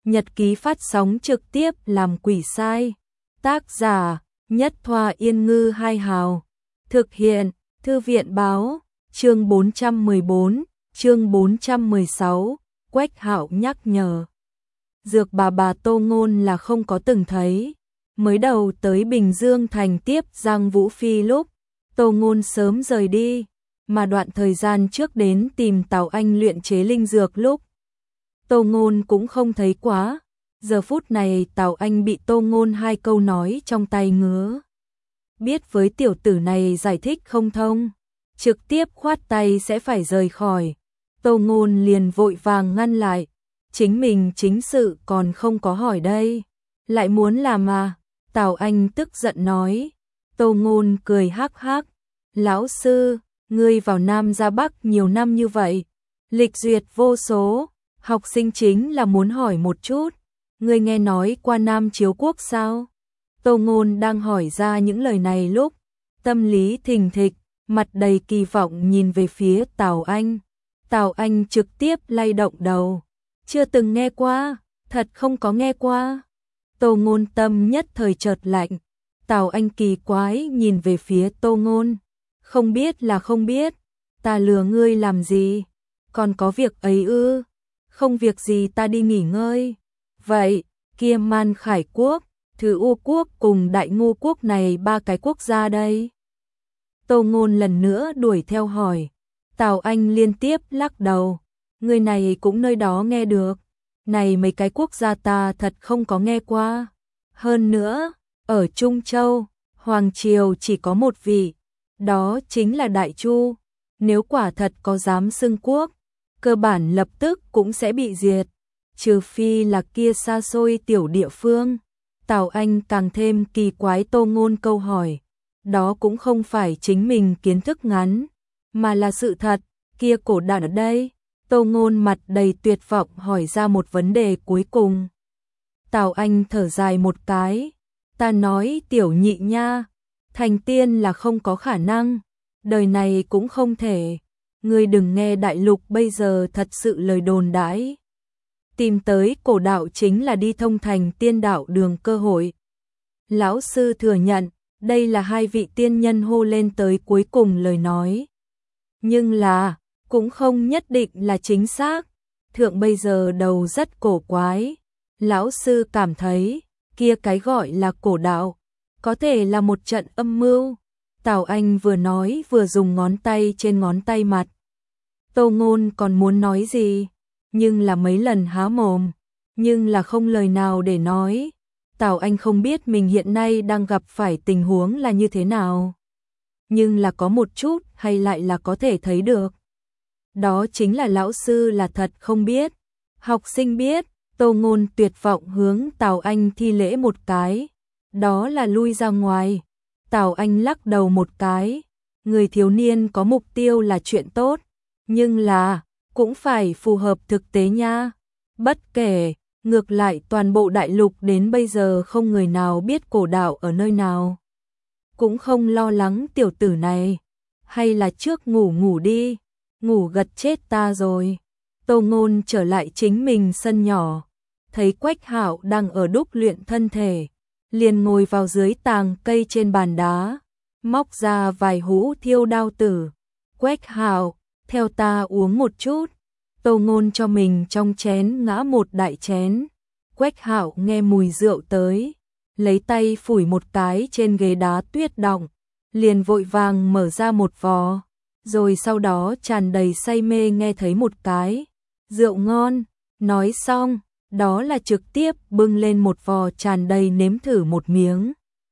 Nhật ký phát sóng trực tiếp làm quỷ sai. Tác giả Nhất Thoa Yên Ngư Hai Hào. Thực hiện Thư viện Báo. Chương 414, chương 416, Quách Hạo nhắc nhở. Dược bà Tô Ngôn là không có từng thấy. Mới đầu tới Bình Dương thành tiếp Giang Vũ Phi lúc Tô Ngôn sớm rời đi, mà đoạn thời gian trước đến tìm Tào Anh luyện chế linh dược lúc Tô Ngôn cũng không thấy quá. Giờ phút này Tào Anh bị Tô Ngôn hai câu nói trong tay ngứa. Biết với tiểu tử này giải thích không thông, trực tiếp khoát tay sẽ phải rời khỏi. Tô Ngôn liền vội vàng ngăn lại. Chính mình chính sự còn không có hỏi đây, lại muốn làm à? Tào Anh tức giận nói. Tô Ngôn cười hắc hắc. Lão sư, ngươi vào Nam ra Bắc nhiều năm như vậy, lịch duyệt vô số, học sinh chính là muốn hỏi một chút, ngươi nghe nói qua Nam Chiếu Quốc sao? Tô Ngôn đang hỏi ra những lời này lúc, tâm lý thình thịch, mặt đầy kỳ vọng nhìn về phía Tào Anh. Tào Anh trực tiếp lay động đầu. Chưa từng nghe qua, thật không có nghe qua. Tô Ngôn tâm nhất thời chợt lạnh. Tào Anh kỳ quái nhìn về phía Tô Ngôn. Không biết là không biết, ta lừa ngươi làm gì? Còn có việc ấy ư? Không việc gì, ta đi nghỉ ngơi. Vậy, kia Man Khải Quốc, Thứ U Quốc cùng Đại Ngô Quốc này ba cái quốc gia đây. Tô Ngôn lần nữa đuổi theo hỏi. Tào Anh liên tiếp lắc đầu. Người này cũng nơi đó nghe được. Này mấy cái quốc gia ta thật không có nghe qua. Hơn nữa, ở Trung Châu, Hoàng Triều chỉ có một vị. Đó chính là Đại Chu. Nếu quả thật có dám xưng quốc, cơ bản lập tức cũng sẽ bị diệt. Trừ phi là kia xa xôi tiểu địa phương. Tào Anh càng thêm kỳ quái Tô Ngôn câu hỏi. Đó cũng không phải chính mình kiến thức ngắn, mà là sự thật. Kia cổ đản ở đây. Tô Ngôn mặt đầy tuyệt vọng hỏi ra một vấn đề cuối cùng. Tào Anh thở dài một cái. Ta nói tiểu nhị nha, thành tiên là không có khả năng, đời này cũng không thể. Ngươi đừng nghe đại lục bây giờ thật sự lời đồn đãi. Tìm tới cổ đạo chính là đi thông thành tiên đạo đường cơ hội. Lão sư thừa nhận, đây là hai vị tiên nhân hô lên tới cuối cùng lời nói. Nhưng là, cũng không nhất định là chính xác. Thượng bây giờ đầu rất cổ quái. Lão sư cảm thấy, kia cái gọi là cổ đạo, có thể là một trận âm mưu. Tào Anh vừa nói vừa dùng ngón tay trên ngón tay mặt. Tô Ngôn còn muốn nói gì, nhưng là mấy lần há mồm, nhưng là không lời nào để nói. Tào Anh không biết mình hiện nay đang gặp phải tình huống là như thế nào. Nhưng là có một chút hay lại là có thể thấy được. Đó chính là lão sư là thật không biết. Học sinh biết. Tô Ngôn tuyệt vọng hướng Tào Anh thi lễ một cái. Đó là lui ra ngoài. Tào Anh lắc đầu một cái. Người thiếu niên có mục tiêu là chuyện tốt, nhưng là cũng phải phù hợp thực tế nha. Bất kể, ngược lại toàn bộ đại lục đến bây giờ không người nào biết cổ đạo ở nơi nào. Cũng không lo lắng tiểu tử này. Hay là trước ngủ đi. Ngủ gật chết ta rồi. Tô Ngôn trở lại chính mình sân nhỏ. Thấy Quách Hạo đang ở đúc luyện thân thể. Liền ngồi vào dưới tàng cây trên bàn đá. Móc ra vài hũ thiêu đao tử. Quách Hạo, theo ta uống một chút. Tô Ngôn cho mình trong chén ngã một đại chén. Quách Hạo nghe mùi rượu tới. Lấy tay phủi một cái trên ghế đá tuyết đọng. Liền vội vàng mở ra một vò. Rồi sau đó tràn đầy say mê nghe thấy một cái. Rượu ngon, nói xong, đó là trực tiếp bưng lên một vò tràn đầy nếm thử một miếng.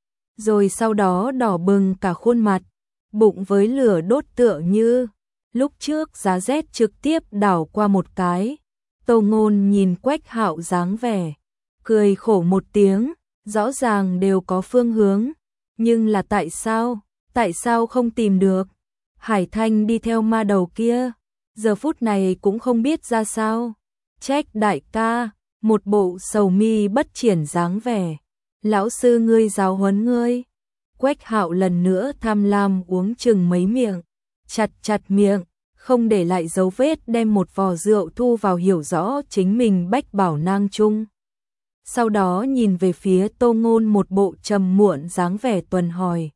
Rồi sau đó đỏ bừng cả khuôn mặt, bụng với lửa đốt tựa như lúc trước giá rét trực tiếp đảo qua một cái. Tô Ngôn nhìn Quách Hạo dáng vẻ, cười khổ một tiếng, rõ ràng đều có phương hướng. Nhưng là tại sao không tìm được? Hải Thanh đi theo ma đầu kia, giờ phút này cũng không biết ra sao. Trách đại ca, một bộ sầu mi bất triển dáng vẻ. Lão sư ngươi giáo huấn ngươi. Quách Hạo lần nữa tham lam uống chừng mấy miệng, chặt miệng, không để lại dấu vết đem một vò rượu thu vào hiểu rõ chính mình bách bảo nang chung. sau đó nhìn về phía Tô Ngôn một bộ trầm muộn dáng vẻ tuần hỏi.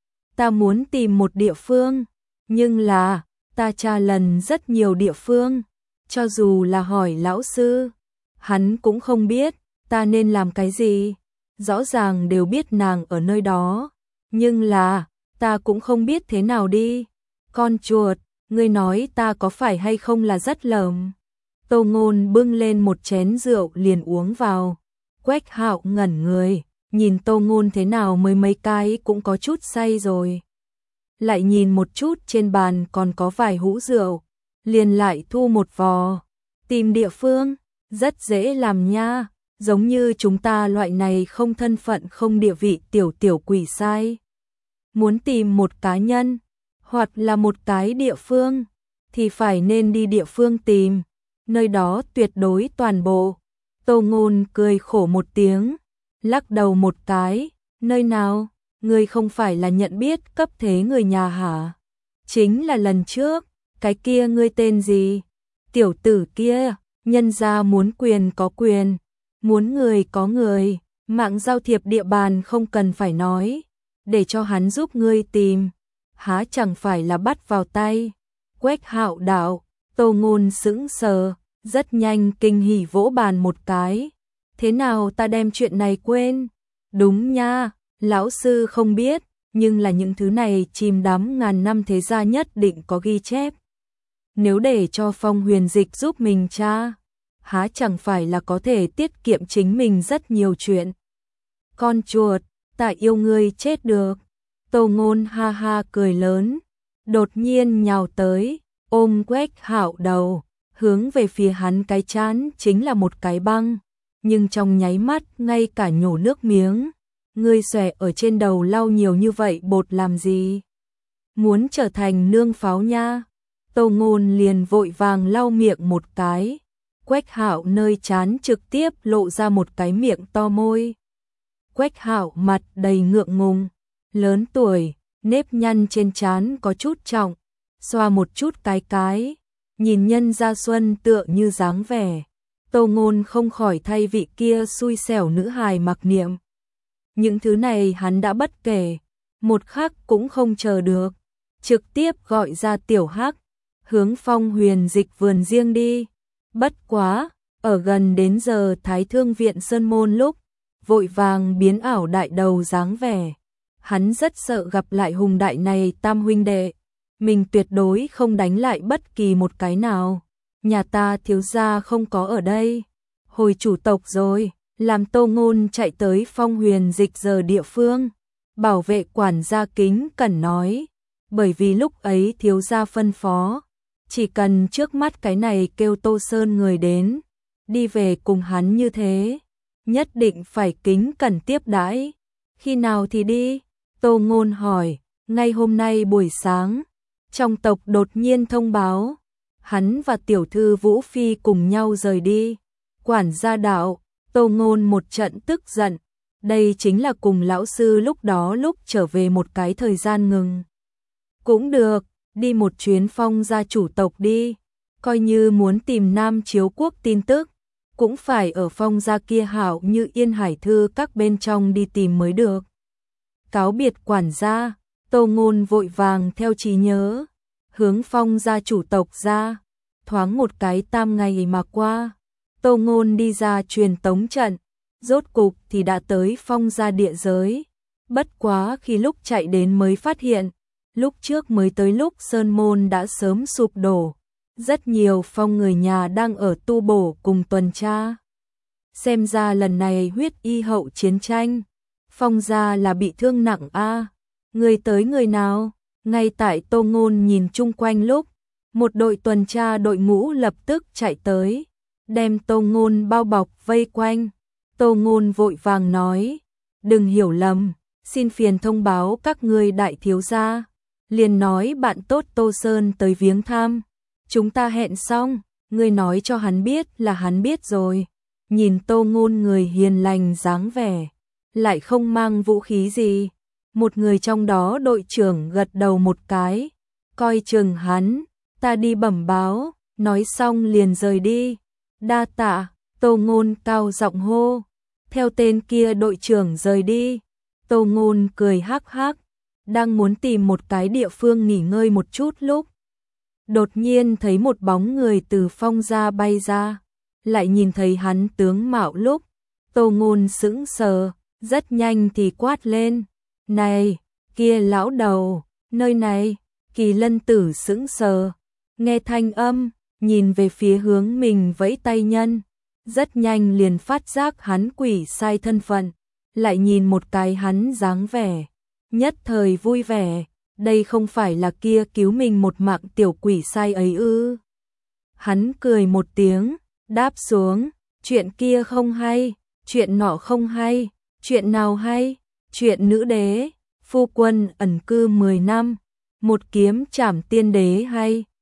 Ta muốn tìm một địa phương, nhưng là, ta tra lần rất nhiều địa phương, cho dù là hỏi lão sư, hắn cũng không biết, ta nên làm cái gì. Rõ ràng đều biết nàng ở nơi đó, nhưng là, ta cũng không biết thế nào đi. Con chuột, ngươi nói ta có phải hay không là rất lờm. Tô Ngôn bưng lên một chén rượu liền uống vào. Quách Hạo ngẩn người, nhìn Tô Ngôn thế nào mới mấy cái cũng có chút say rồi. Lại nhìn một chút trên bàn còn có vài hũ rượu, liền lại thu một vò. Tìm địa phương, rất dễ làm nha, giống như chúng ta loại này không thân phận không địa vị tiểu quỷ sai. Muốn tìm một cá nhân, hoặc là một cái địa phương, thì phải nên đi địa phương tìm, nơi đó tuyệt đối toàn bộ. Tô Ngôn cười khổ một tiếng, lắc đầu một cái, nơi nào, ngươi không phải là nhận biết cấp thế người nhà hả? Chính là lần trước, cái kia ngươi tên gì? Tiểu tử kia, nhân gia muốn quyền có quyền, muốn người có người, mạng giao thiệp địa bàn không cần phải nói, để cho hắn giúp ngươi tìm, há chẳng phải là bắt vào tay. Quách Hạo đạo, Tô Ngôn sững sờ, rất nhanh kinh hỉ vỗ bàn một cái. Thế nào ta đem chuyện này quên? Đúng nha, lão sư không biết, nhưng là những thứ này chìm đắm ngàn năm thế gia nhất định có ghi chép. Nếu để cho Phong Huyền Dịch giúp mình tra, há chẳng phải là có thể tiết kiệm chính mình rất nhiều chuyện. Con chuột, ta yêu ngươi chết được. Tô Ngôn ha ha cười lớn, đột nhiên nhào tới, ôm Quách Hạo đầu, hướng về phía hắn cái trán chính là một cái băng, nhưng trong nháy mắt ngay cả nhổ nước miếng. Ngươi xòe ở trên đầu lau nhiều như vậy bột làm gì? Muốn trở thành nương pháo nha? Tô Ngôn liền vội vàng lau miệng một cái. Quách Hạo nơi trán trực tiếp lộ ra một cái miệng to môi. Quách Hạo mặt đầy ngượng ngùng, lớn tuổi, nếp nhăn trên trán có chút trọng, xoa một chút cái, nhìn nhân gia xuân tựa như dáng vẻ. Tô Ngôn không khỏi thay vị kia xui xẻo nữ hài mặc niệm. Những thứ này hắn đã bất kể, một khắc cũng không chờ được, trực tiếp gọi ra Tiểu Hắc, hướng Phong Huyền Dịch vườn riêng đi. Bất quá, ở gần đến giờ Thái Thương viện Sơn Môn lúc, vội vàng biến ảo đại đầu dáng vẻ. Hắn rất sợ gặp lại hùng đại này tam huynh đệ, mình tuyệt đối không đánh lại bất kỳ một cái nào. Nhà ta thiếu gia không có ở đây, hồi chủ tộc rồi. Làm Tô Ngôn chạy tới Phong Huyền Dịch giờ địa phương, bảo vệ quản gia kính cẩn nói, bởi vì lúc ấy thiếu gia phân phó, chỉ cần trước mắt cái này kêu Tô Sơn người đến, đi về cùng hắn như thế, nhất định phải kính cẩn tiếp đãi. Khi nào thì đi? Tô Ngôn hỏi. Ngay hôm nay buổi sáng, trong tộc đột nhiên thông báo, hắn và tiểu thư Vũ Phi cùng nhau rời đi. Quản gia đạo. Tô Ngôn một trận tức giận, đây chính là cùng lão sư lúc trở về một cái thời gian ngừng. Cũng được, đi một chuyến Phong gia chủ tộc đi, coi như muốn tìm Nam Chiếu Quốc tin tức, cũng phải ở Phong gia kia hảo như Yên Hải Thư các bên trong đi tìm mới được. Cáo biệt quản gia, Tô Ngôn vội vàng theo trí nhớ, hướng Phong gia chủ tộc ra, thoáng một cái tam ngày mà qua. Tô Ngôn đi ra truyền tống trận, rốt cục thì đã tới Phong gia địa giới. Bất quá khi lúc chạy đến mới phát hiện, lúc trước mới tới lúc Sơn Môn đã sớm sụp đổ. Rất nhiều Phong người nhà đang ở tu bổ cùng tuần tra. Xem ra lần này huyết y hậu chiến tranh, Phong gia là bị thương nặng a. Người tới người nào? Ngay tại Tô Ngôn nhìn chung quanh lúc, một đội tuần tra đội ngũ lập tức chạy tới, đem Tô Ngôn bao bọc vây quanh. Tô Ngôn vội vàng nói, đừng hiểu lầm, xin phiền thông báo các ngươi đại thiếu gia. Liền nói bạn tốt Tô Sơn tới viếng thăm, chúng ta hẹn xong, ngươi nói cho hắn biết là hắn biết rồi. Nhìn Tô Ngôn người hiền lành dáng vẻ, lại không mang vũ khí gì. Một người trong đó đội trưởng gật đầu một cái, coi chừng hắn, ta đi bẩm báo, nói xong liền rời đi. Đa tạ, Tô Ngôn cao giọng hô. theo tên kia đội trưởng rời đi. Tô Ngôn cười hắc hắc, đang muốn tìm một cái địa phương nghỉ ngơi một chút lúc. Đột nhiên thấy một bóng người từ phong gia bay ra, lại nhìn thấy hắn tướng mạo lúc. Tô Ngôn sững sờ, rất nhanh thì quát lên. Này, kia lão đầu, nơi này, Kỳ Lân Tử sững sờ, nghe thanh âm, nhìn về phía hướng mình vẫy tay nhân. Rất nhanh liền phát giác hắn quỷ sai thân phận, lại nhìn một cái hắn dáng vẻ. Nhất thời vui vẻ, đây không phải là kia cứu mình một mạng tiểu quỷ sai ấy ư. Hắn cười một tiếng, đáp xuống, chuyện kia không hay, chuyện nọ không hay, chuyện nào hay, chuyện nữ đế, phu quân ẩn cư 10 năm, một kiếm trảm tiên đế hay.